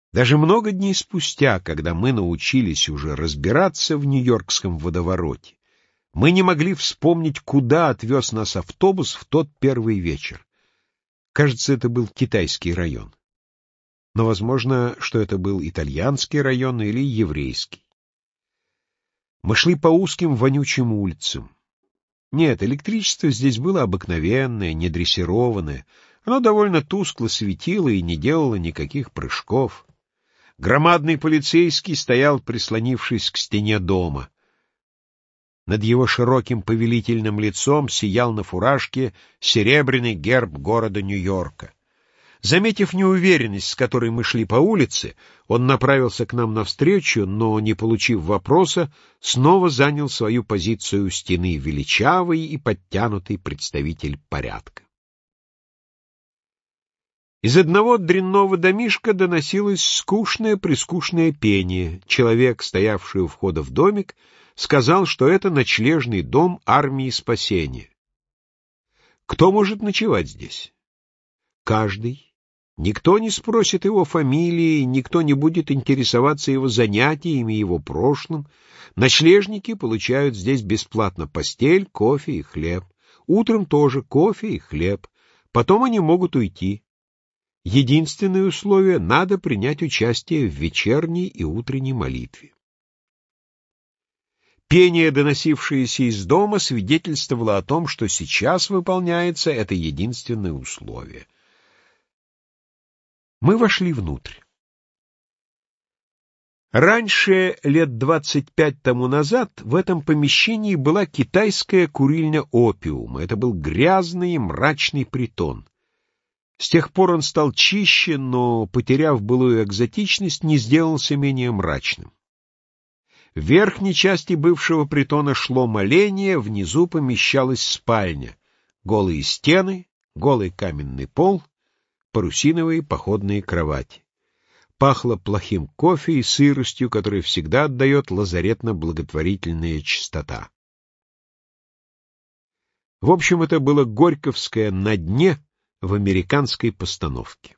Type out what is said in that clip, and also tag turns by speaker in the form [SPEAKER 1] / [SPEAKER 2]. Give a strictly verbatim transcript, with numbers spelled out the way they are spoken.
[SPEAKER 1] Даже много дней спустя, когда мы научились уже разбираться в нью-йоркском водовороте, мы не могли вспомнить, куда отвез нас автобус в тот первый вечер. Кажется, это был китайский район. Но возможно, что это был итальянский район или еврейский. Мы шли по узким вонючим улицам. Нет, электричество здесь было обыкновенное, недрессированное. Оно довольно тускло светило и не делало никаких прыжков. Громадный полицейский стоял, прислонившись к стене дома. Над его широким повелительным лицом сиял на фуражке серебряный герб города Нью-Йорка. Заметив неуверенность, с которой мы шли по улице, он направился к нам навстречу, но, не получив вопроса, снова занял свою позицию у стены, величавый и подтянутый представитель порядка. Из одного дрянного домишка доносилось скучное-прескучное пение. Человек, стоявший у входа в домик, сказал, что это ночлежный дом армии спасения. Кто может ночевать здесь? Каждый. Никто не спросит его фамилии, никто не будет интересоваться его занятиями, его прошлым. Ночлежники получают здесь бесплатно постель, кофе и хлеб. Утром тоже кофе и хлеб. Потом они могут уйти. Единственное условие — надо принять участие в вечерней и утренней молитве. Пение, доносившееся из дома, свидетельствовало о том, что сейчас выполняется это единственное условие. Мы вошли внутрь. Раньше, лет двадцать пять тому назад, в этом помещении была китайская курильня опиума. Это был грязный и мрачный притон. С тех пор он стал чище, но, потеряв былую экзотичность, не сделался менее мрачным. В верхней части бывшего притона шло моление, внизу помещалась спальня. Голые стены, голый каменный пол, парусиновые походные кровати. Пахло плохим кофе и сыростью, которой всегда отдает лазаретно-благотворительная чистота. В общем, это было горьковское «на дне» в американской постановке.